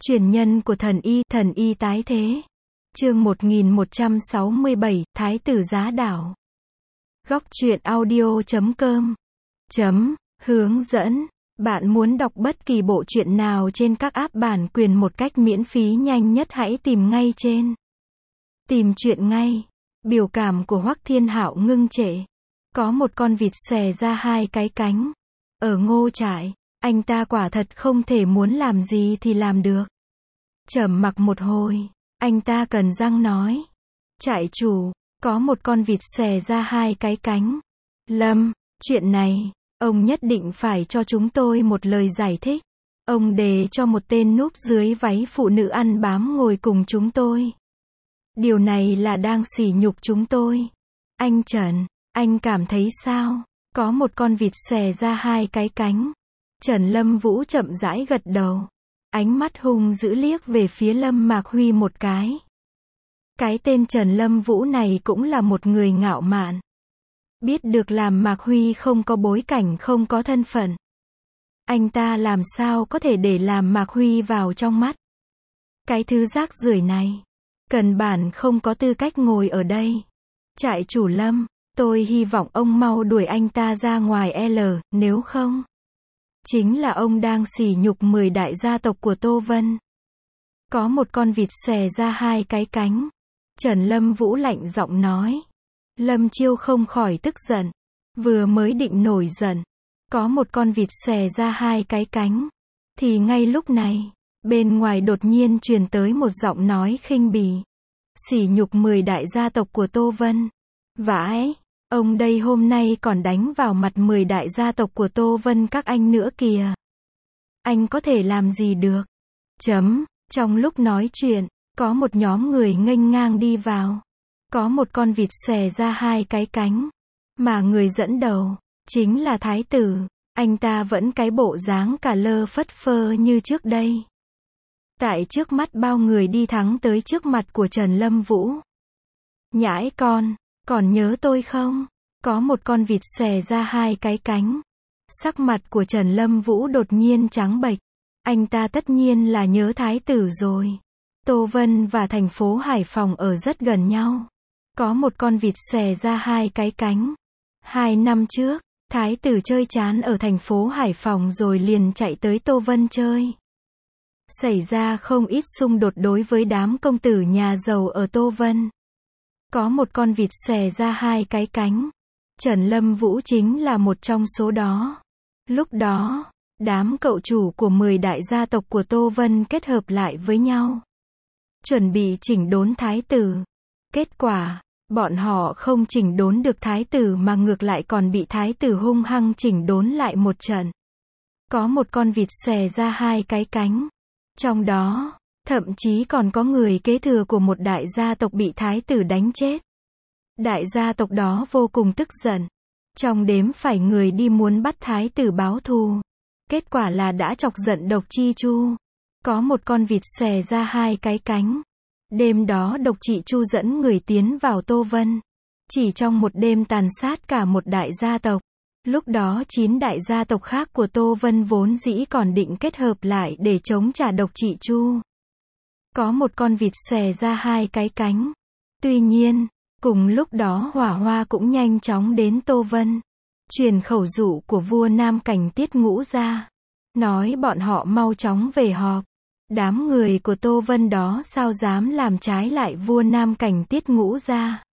Truyền nhân của thần y tái thế. Chương 1167, Thái tử giá đảo. Góc truyện audio.com Hướng dẫn. Bạn muốn đọc bất kỳ bộ truyện nào trên các app bản quyền một cách miễn phí nhanh nhất hãy tìm ngay trên. Tìm truyện ngay. Biểu cảm của Hoắc Thiên Hạo ngưng trệ. Có một con vịt xòe ra hai cái cánh. Ở Ngô Trại, anh ta quả thật không thể muốn làm gì thì làm được. Trầm mặc một hồi, anh ta cắn răng nói. Trại chủ, có một con vịt xòe ra hai cái cánh. Lâm, chuyện này, ông nhất định phải cho chúng tôi một lời giải thích. Ông đề cho một tên núp dưới váy phụ nữ ăn bám ngồi cùng chúng tôi. Điều này là đang sỉ nhục chúng tôi. Anh Trần, anh cảm thấy sao? Có một con vịt xòe ra hai cái cánh. Trần Lâm Vũ chậm rãi gật đầu. Ánh mắt hung dữ liếc về phía Lâm Mạc Huy một cái. Cái tên Trần Lâm Vũ này cũng là một người ngạo mạn. Biết được làm Mạc Huy không có bối cảnh, không có thân phận. Anh ta làm sao có thể để làm Mạc Huy vào trong mắt. Cái thứ rác rưởi này, căn bản không có tư cách ngồi ở đây. Trại chủ Lâm, tôi hy vọng ông mau đuổi anh ta ra ngoài nếu không. Chính là ông đang sỉ nhục 10 đại gia tộc của Tô Vân. Có một con vịt xòe ra hai cái cánh. Trần Lâm Vũ lạnh giọng nói. Lâm Chiêu không khỏi tức giận. Vừa mới định nổi giận. Có một con vịt xòe ra hai cái cánh. Thì ngay lúc này, bên ngoài đột nhiên truyền tới một giọng nói khinh bỉ. Sỉ nhục 10 đại gia tộc của Tô Vân. Vãi, ông đây hôm nay còn đánh vào mặt 10 đại gia tộc của Tô Vân các anh nữa kìa. Anh có thể làm gì được? Trong lúc nói chuyện, có một nhóm người nghênh ngang đi vào. Có một con vịt xòe ra hai cái cánh. Mà người dẫn đầu, chính là Thái tử. Anh ta vẫn cái bộ dáng cả lơ phất phơ như trước đây. Tại trước mắt bao người đi thẳng tới trước mặt của Trần Lâm Vũ. Nhãi con, còn nhớ tôi không? Có một con vịt xòe ra hai cái cánh. Sắc mặt của Trần Lâm Vũ đột nhiên trắng bệch. Anh ta tất nhiên là nhớ Thái tử rồi. Tô Vân và thành phố Hải Phòng ở rất gần nhau. Có một con vịt xòe ra hai cái cánh. 2 năm trước, Thái tử chơi chán ở thành phố Hải Phòng rồi liền chạy tới Tô Vân chơi. Xảy ra không ít xung đột đối với đám công tử nhà giàu ở Tô Vân. Có một con vịt xòe ra hai cái cánh. Trần Lâm Vũ chính là một trong số đó. Lúc đó, đám cậu chủ của 10 đại gia tộc của Tô Vân kết hợp lại với nhau. Chuẩn bị chỉnh đốn Thái tử. Kết quả, bọn họ không chỉnh đốn được Thái tử mà ngược lại còn bị Thái tử hung hăng chỉnh đốn lại một trận. Có một con vịt xòe ra hai cái cánh. Trong đó, thậm chí còn có người kế thừa của một đại gia tộc bị Thái tử đánh chết. Đại gia tộc đó vô cùng tức giận. Trong đếm phải người đi muốn bắt Thái tử báo thù. Kết quả là đã chọc giận Độc Chi Chu. Có một con vịt xòe ra hai cái cánh. Đêm đó Độc Chi Chu dẫn người tiến vào Tô Vân. Chỉ trong một đêm tàn sát cả một đại gia tộc. Lúc đó 9 đại gia tộc khác của Tô Vân vốn dĩ còn định kết hợp lại để chống trả Độc Chi Chu. Có một con vịt xòe ra hai cái cánh. Tuy nhiên, cùng lúc đó Hỏa Hoa cũng nhanh chóng đến Tô Vân. Truyền khẩu dụ của vua Nam Cảnh Tiết Ngũ ra. Nói bọn họ mau chóng về họp. Đám người của Tô Vân đó sao dám làm trái lại vua Nam Cảnh Tiết Ngũ ra.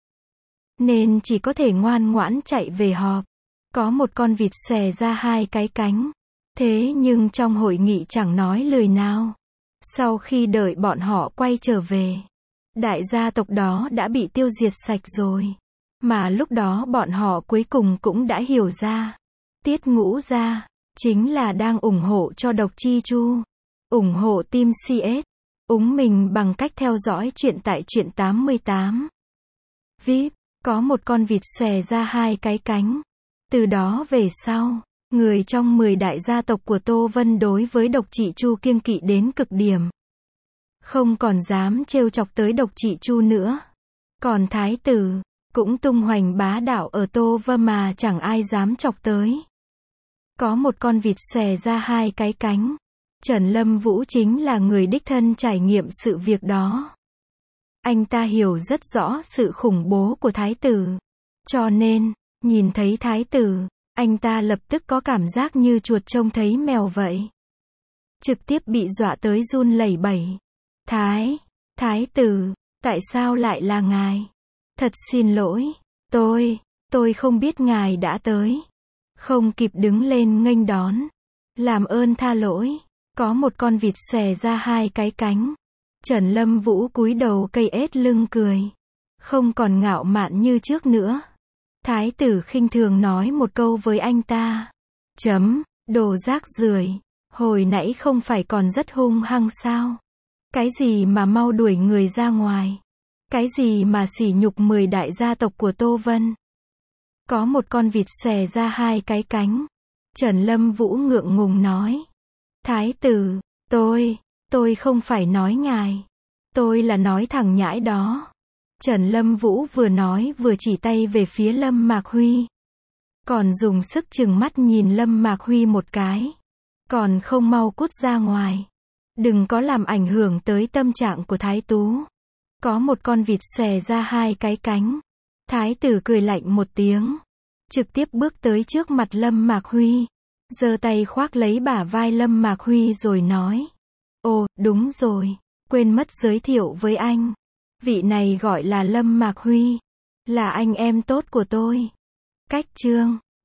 Nên chỉ có thể ngoan ngoãn chạy về họp. Có một con vịt xòe ra hai cái cánh. Thế nhưng trong hội nghị chẳng nói lời nào. Sau khi đợi bọn họ quay trở về, đại gia tộc đó đã bị tiêu diệt sạch rồi. Mà lúc đó bọn họ cuối cùng cũng đã hiểu ra. Tiết Ngũ gia chính là đang ủng hộ cho Độc Chi Chu. Ủng hộ Team CS. Úng mình bằng cách theo dõi chuyện tại truyện 88. VIP. Có một con vịt xòe ra hai cái cánh. Từ đó về sau, người trong 10 đại gia tộc của Tô Vân đối với Độc Chi Chu kiêng kỵ đến cực điểm. Không còn dám trêu chọc tới Độc Chi Chu nữa. Còn Thái tử cũng tung hoành bá đạo ở Tô Vân mà chẳng ai dám chọc tới. Có một con vịt xòe ra hai cái cánh. Trần Lâm Vũ chính là người đích thân trải nghiệm sự việc đó. Anh ta hiểu rất rõ sự khủng bố của thái tử. Cho nên, nhìn thấy thái tử, anh ta lập tức có cảm giác như chuột trông thấy mèo vậy. Trực tiếp bị dọa tới run lẩy bẩy. Thái tử, tại sao lại là ngài? Thật xin lỗi, tôi không biết ngài đã tới. Không kịp đứng lên nghênh đón. Làm ơn tha lỗi. Có một con vịt xòe ra hai cái cánh. Trần Lâm Vũ cúi đầu cây ết lưng cười. Không còn ngạo mạn như trước nữa. Thái tử khinh thường nói một câu với anh ta. Đồ rác rưởi. Hồi nãy không phải còn rất hung hăng sao? Cái gì mà mau đuổi người ra ngoài? Cái gì mà sỉ nhục 10 đại gia tộc của Tô Vân? Có một con vịt xòe ra hai cái cánh. Trần Lâm Vũ ngượng ngùng nói. Thái tử, tôi không phải nói ngài. Tôi là nói thằng nhãi đó. Trần Lâm Vũ vừa nói vừa chỉ tay về phía Lâm Mạc Huy. Còn dùng sức trừng mắt nhìn Lâm Mạc Huy một cái. Còn không mau cút ra ngoài. Đừng có làm ảnh hưởng tới tâm trạng của thái tú. Có một con vịt xòe ra hai cái cánh. Thái tử cười lạnh một tiếng. Trực tiếp bước tới trước mặt Lâm Mạc Huy. Giơ tay khoác lấy bả vai Lâm Mạc Huy rồi nói. Ồ, đúng rồi. Quên mất giới thiệu với anh. Vị này gọi là Lâm Mạc Huy. Là anh em tốt của tôi. Cách chương